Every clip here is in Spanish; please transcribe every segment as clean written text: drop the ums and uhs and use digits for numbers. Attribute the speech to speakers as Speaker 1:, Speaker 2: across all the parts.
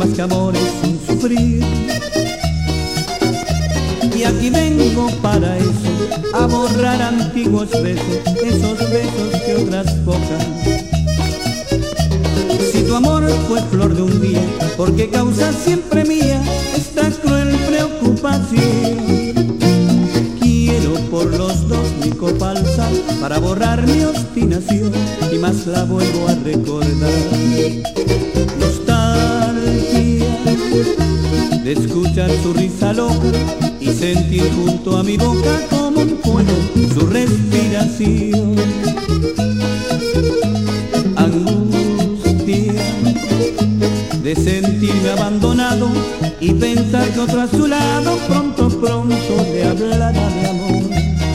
Speaker 1: más que amor es un sufrir. Y aquí vengo para eso, a borrar antiguos besos, esos besos que otras pocas. Si tu amor fue flor de un día, ¿por qué causa siempre mía esta cruel preocupación? Quiero por los dos mi copa alzar para borrar mi obstinación y más la vuelvo a recordar. Nostalgia de escuchar su risa loca y sentir junto a mi boca como un fuego su respiración. Angustia de sentirme abandonado y pensar que otro a su lado pronto le hablará de amor.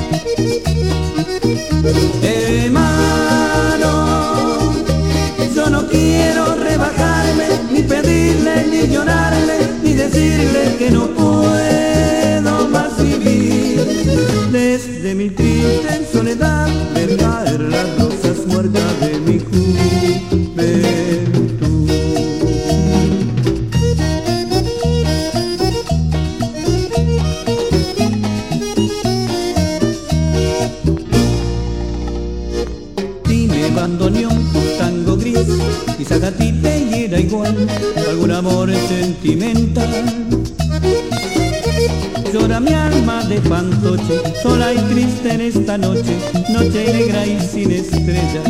Speaker 1: Hermano, yo no quiero rebajarme, ni pedirle, ni llorarle, ni decirle que no puedo más vivir. Desde mi triste soledad ver caer las rosas muertas de mi juventud. Dime, bandoneón, tango gris, quizás a ti te hiera igual algún amor sentimental. Llora mi alma de fantoche, sola y triste en esta noche, noche negra y sin estrellas.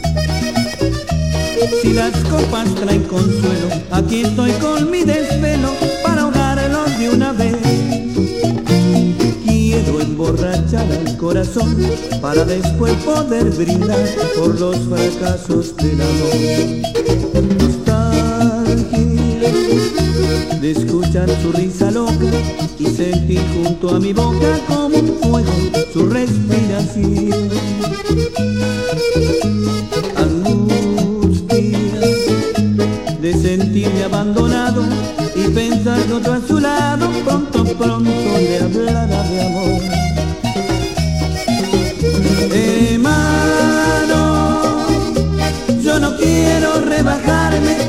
Speaker 1: Si las copas traen consuelo, aquí estoy con mi desvelo para ahogarlos de una vez. Quiero emborrachar al corazón para después poder brindar por los fracasos del amor. Nostalgia de escuchar su risa loca y sentir junto a mi boca como un fuego su respiración. Angustia de sentirme abandonado y pensar que otro a su lado pronto le hablará de amor. Hermano, yo no quiero rebajarme,